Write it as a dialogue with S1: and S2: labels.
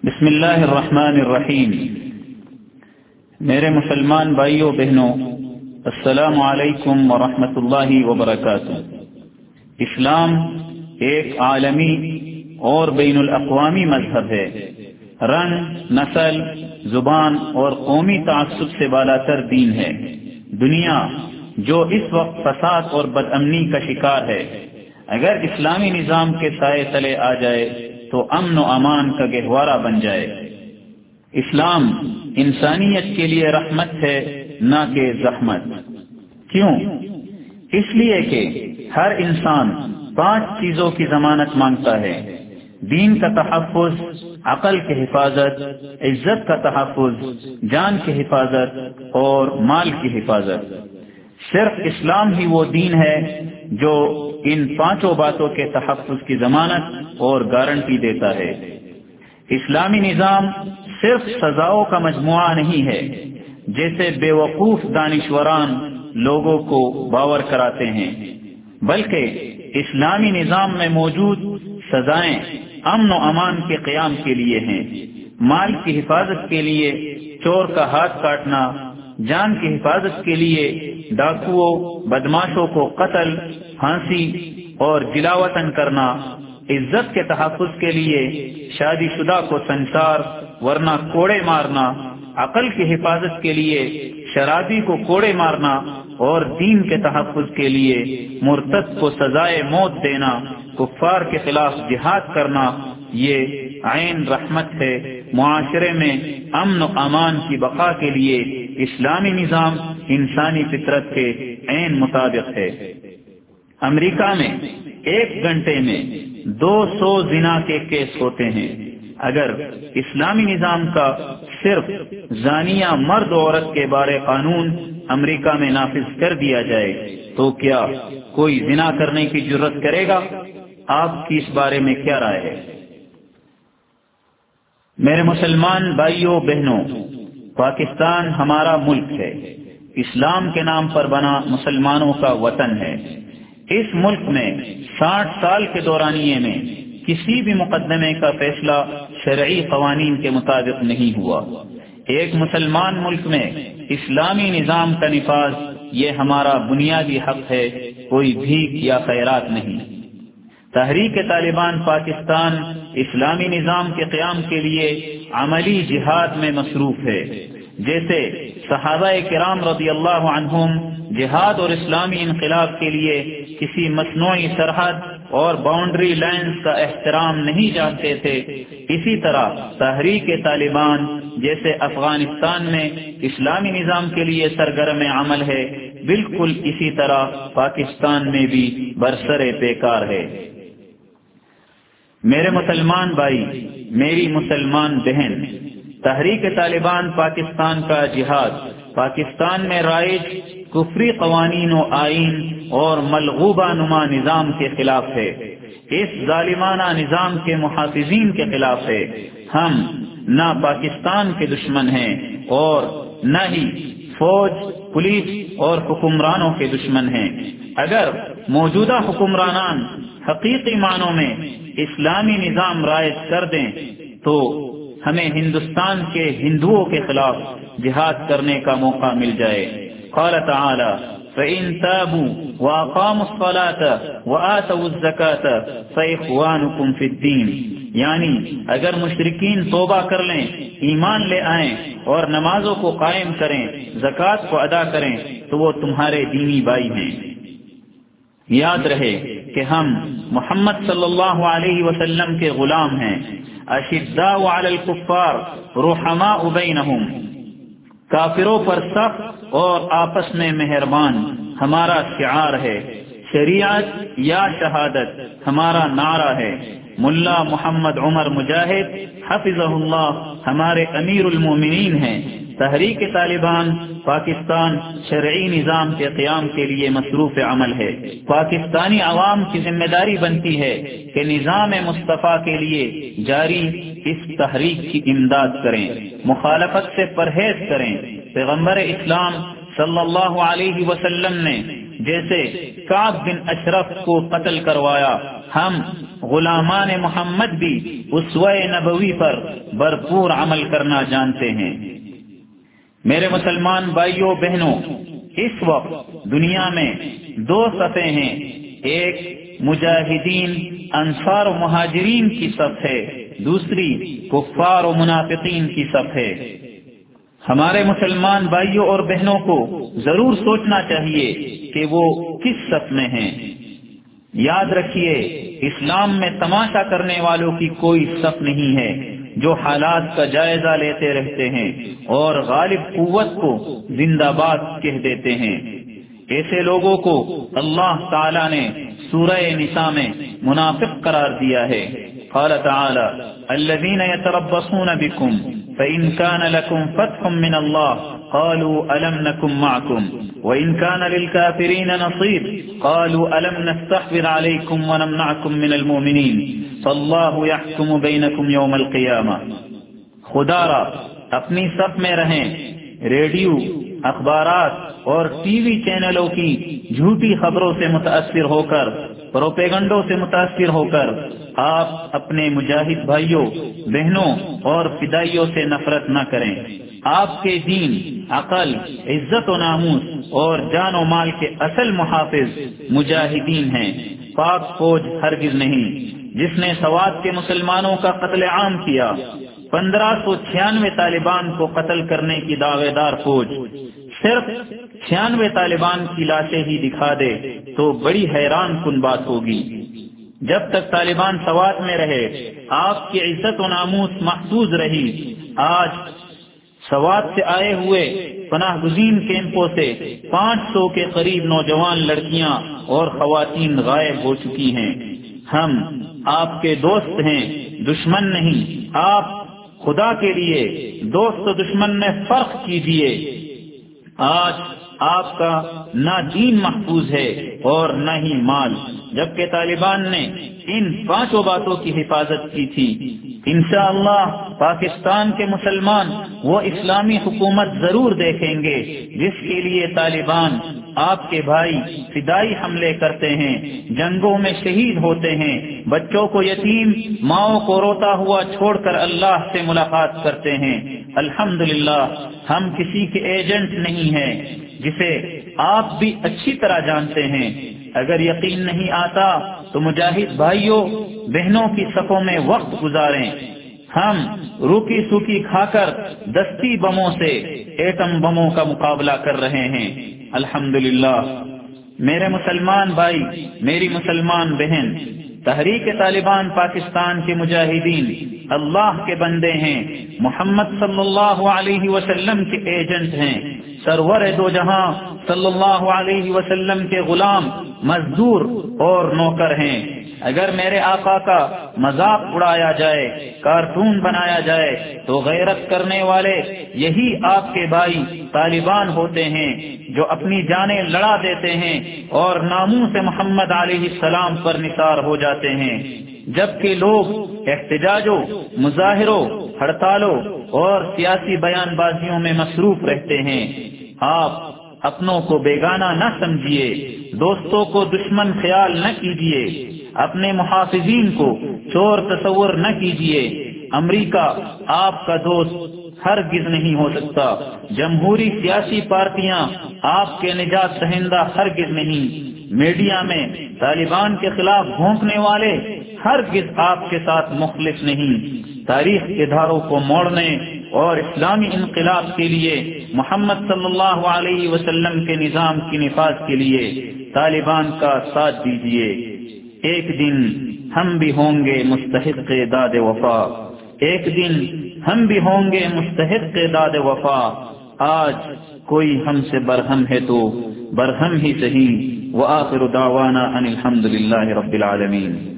S1: بسم اللہ الرحمن الرحیم۔ میرے مسلمان بھائیوں بہنوں، السلام علیکم ورحمۃ اللہ وبرکاتہ۔ اسلام ایک عالمی اور بین الاقوامی مذہب ہے۔ رنگ، نسل، زبان اور قومی تعصب سے بالا تر دین ہے۔ دنیا جو اس وقت فساد اور بد امنی کا شکار ہے، اگر اسلامی نظام کے سائے تلے آ جائے تو امن و امان کا گہوارہ بن جائے۔ اسلام انسانیت کے لیے رحمت ہے، نہ کہ زحمت۔ کیوں؟ اس لیے کہ ہر انسان 5 چیزوں کی ضمانت مانگتا ہے: دین کا تحفظ، عقل کی حفاظت، عزت کا تحفظ، جان کی حفاظت اور مال کی حفاظت۔ صرف اسلام ہی وہ دین ہے جو ان 5 باتوں کے تحفظ کی ضمانت اور گارنٹی دیتا ہے۔ اسلامی نظام صرف سزاؤں کا مجموعہ نہیں ہے، جیسے بے وقوف دانشوران لوگوں کو باور کراتے ہیں، بلکہ اسلامی نظام میں موجود سزائیں امن و امان کے قیام کے لیے ہیں، مال کی حفاظت کے لیے چور کا ہاتھ کاٹنا، جان کی حفاظت کے لیے ڈاکوؤں بدماشوں کو قتل، پھانسی اور جلاوطن کرنا، عزت کے تحفظ کے لیے شادی شدہ کو سنسار ورنہ کوڑے مارنا، عقل کی حفاظت کے لیے شرابی کو کوڑے مارنا اور دین کے تحفظ کے لیے مرتد کو سزائے موت دینا، کفار کے خلاف جہاد کرنا، یہ عین رحمت ہے۔ معاشرے میں امن و امان کی بقا کے لیے اسلامی نظام انسانی فطرت کے عین مطابق ہے۔ امریکہ میں 1 گھنٹے میں 200 زنا کے کیس ہوتے ہیں۔ اگر اسلامی نظام کا صرف زانیہ مرد و عورت کے بارے قانون امریکہ میں نافذ کر دیا جائے تو کیا کوئی زنا کرنے کی جرت کرے گا؟ آپ کی اس بارے میں کیا رائے ہے؟ میرے مسلمان بھائیوں بہنوں، پاکستان ہمارا ملک ہے، اسلام کے نام پر بنا مسلمانوں کا وطن ہے۔ اس ملک میں 60 سال کے دورانیے میں کسی بھی مقدمے کا فیصلہ شرعی قوانین کے مطابق نہیں ہوا۔ ایک مسلمان ملک میں اسلامی نظام کا نفاذ یہ ہمارا بنیادی حق ہے، کوئی بھیک یا خیرات نہیں۔ تحریک طالبان پاکستان اسلامی نظام کے قیام کے لیے عملی جہاد میں مصروف ہے، جیسے صحابہ کرام رضی اللہ عنہم جہاد اور اسلامی انقلاب کے لیے کسی مصنوعی سرحد اور باؤنڈری لائنز کا احترام نہیں جانتے تھے، اسی طرح تحریک طالبان جیسے افغانستان میں اسلامی نظام کے لیے سرگرم عمل ہے، بالکل اسی طرح پاکستان میں بھی برسر پیکار ہے۔ میرے مسلمان بھائی، میری مسلمان بہن، تحریک طالبان پاکستان کا جہاد پاکستان میں رائج کفری قوانین و آئین اور ملغوبہ نما نظام کے خلاف ہے، اس ظالمانہ نظام کے محافظین کے خلاف ہے۔ ہم نہ پاکستان کے دشمن ہیں اور نہ ہی فوج، پولیس اور حکمرانوں کے دشمن ہیں۔ اگر موجودہ حکمرانان حقیقی معنوں میں اسلامی نظام رائج کر دیں تو ہمیں ہندوستان کے ہندوؤں کے خلاف جہاد کرنے کا موقع مل جائے۔ قال تعالی: فَإِن تَابُوا وَأَقَامُوا الصَّلَاةَ وَآتَوُا الزَّكَاةَ فَإِخْوَانُكُمْ فِي الدِّينِ، یعنی اگر مشرکین توبہ کر لیں، ایمان لے آئیں اور نمازوں کو قائم کریں، زکوٰۃ کو ادا کریں تو وہ تمہارے دینی بھائی ہیں۔ یاد رہے کہ ہم محمد صلی اللہ علیہ وسلم کے غلام ہیں۔ اشداء علی الکفار رحماء بینہم، کافروں پر سخت اور آپس میں مہربان ہمارا شعار ہے۔ شریعت یا شہادت ہمارا نعرہ ہے۔ ملا محمد عمر مجاہد حفظہ اللہ ہمارے امیر المومنین ہیں۔ تحریک طالبان پاکستان شرعی نظام کے قیام کے لیے مصروف عمل ہے۔ پاکستانی عوام کی ذمہ داری بنتی ہے کہ نظام مصطفیٰ کے لیے جاری اس تحریک کی امداد کریں، مخالفت سے پرہیز کریں۔ پیغمبر اسلام صلی اللہ علیہ وسلم نے جیسے کعب بن اشرف کو قتل کروایا، ہم غلامان محمد بھی اسوہ نبوی پر بھرپور عمل کرنا جانتے ہیں۔ میرے مسلمان بھائیوں بہنوں، اس وقت دنیا میں دو صفیں ہیں، ایک مجاہدین انصار و مہاجرین کی صف ہے، دوسری کفار و منافقین کی صف ہے۔ ہمارے مسلمان بھائیوں اور بہنوں کو ضرور سوچنا چاہیے کہ وہ کس صف میں ہیں۔ یاد رکھیے، اسلام میں تماشا کرنے والوں کی کوئی صف نہیں ہے جو حالات کا جائزہ لیتے رہتے ہیں اور غالب قوت کو زندہ باد کہہ دیتے ہیں۔ ایسے لوگوں کو اللہ تعالی نے سورہ نساء میں منافق قرار دیا ہے۔ قال تعالی الذين يتربصون بكم فإن كان لكم فتح من الله قالوا ألم نكن معكم وإن كان للكافرين نصيب قالوا ألم نستحوذ عليكم ونمنعكم من المؤمنين فالله يحكم بينكم يوم القيامة۔ خدا را اپنی صف میں رہیں، ریڈیو، اخبارات اور ٹی وی چینلوں کی جھوٹی خبروں سے متاثر ہو کر، پروپیگنڈوں سے متاثر ہو کر آپ اپنے مجاہد بھائیوں بہنوں اور فدائیوں سے نفرت نہ کریں۔ آپ کے دین، عقل، عزت و ناموس اور جان و مال کے اصل محافظ مجاہدین ہیں، پاک فوج ہرگز نہیں۔ جس نے سوات کے مسلمانوں کا قتل عام کیا، 1596 طالبان کو قتل کرنے کی دعوے دار فوج صرف 96 طالبان کی لاشیں ہی دکھا دے تو بڑی حیران کن بات ہوگی۔ جب تک طالبان سوات میں رہے آپ کی عزت و ناموس محفوظ رہی۔ آج سوات سے آئے ہوئے پناہ گزین کیمپوں سے 500 کے قریب نوجوان لڑکیاں اور خواتین غائب ہو چکی ہیں۔ ہم آپ کے دوست ہیں، دشمن نہیں۔ آپ خدا کے لیے دوست و دشمن میں فرق کیجیے۔ آج آپ کا نہ دین محفوظ ہے اور نہ ہی مال، جبکہ طالبان نے ان 5 باتوں کی حفاظت کی تھی۔ انشاءاللہ پاکستان کے مسلمان وہ اسلامی حکومت ضرور دیکھیں گے جس کے لیے طالبان آپ کے بھائی فدائی حملے کرتے ہیں، جنگوں میں شہید ہوتے ہیں، بچوں کو یتیم، ماؤں کو روتا ہوا چھوڑ کر اللہ سے ملاقات کرتے ہیں۔ الحمدللہ ہم کسی کے ایجنٹ نہیں ہیں، جسے آپ بھی اچھی طرح جانتے ہیں۔ اگر یقین نہیں آتا تو مجاہد بھائیوں بہنوں کی صفوں میں وقت گزاریں۔ ہم روکی سوکی کھا کر دستی بموں سے ایٹم بموں کا مقابلہ کر رہے ہیں۔ الحمدللہ میرے مسلمان بھائی، میری مسلمان بہن، تحریک طالبان پاکستان کے مجاہدین اللہ کے بندے ہیں، محمد صلی اللہ علیہ وسلم کے ایجنٹ ہیں، سرور دو جہاں صلی اللہ علیہ وسلم کے غلام، مزدور اور نوکر ہیں۔ اگر میرے آقا کا مذاق اڑایا جائے، کارٹون بنایا جائے تو غیرت کرنے والے یہی آپ کے بھائی طالبان ہوتے ہیں جو اپنی جانیں لڑا دیتے ہیں اور ناموس محمد علیہ السلام پر نثار ہو جاتے ہیں، جبکہ لوگ احتجاجوں، مظاہروں، ہڑتالوں اور سیاسی بیان بازیوں میں مصروف رہتے ہیں۔ آپ اپنوں کو بیگانہ نہ سمجھیے، دوستوں کو دشمن خیال نہ کیجیے، اپنے محافظین کو چور تصور نہ کیجیے۔ امریکہ آپ کا دوست ہرگز نہیں ہو سکتا، جمہوری سیاسی پارٹیاں آپ کے نجات دہندہ ہرگز نہیں، میڈیا میں طالبان کے خلاف بھونکنے والے ہرگز آپ کے ساتھ مخلص نہیں۔ تاریخ کے دھاروں کو موڑنے اور اسلامی انقلاب کے لیے، محمد صلی اللہ علیہ وسلم کے نظام کی نفاذ کے لیے طالبان کا ساتھ دیجیے۔ ایک دن ہم بھی ہوں گے مستحق داد وفا، ایک دن ہم بھی ہوں گے مستحق داد وفا۔ آج کوئی ہم سے برہم ہے تو برہم ہی صحیح۔ وآخر دعوانا ان الحمد للہ رب العالمین۔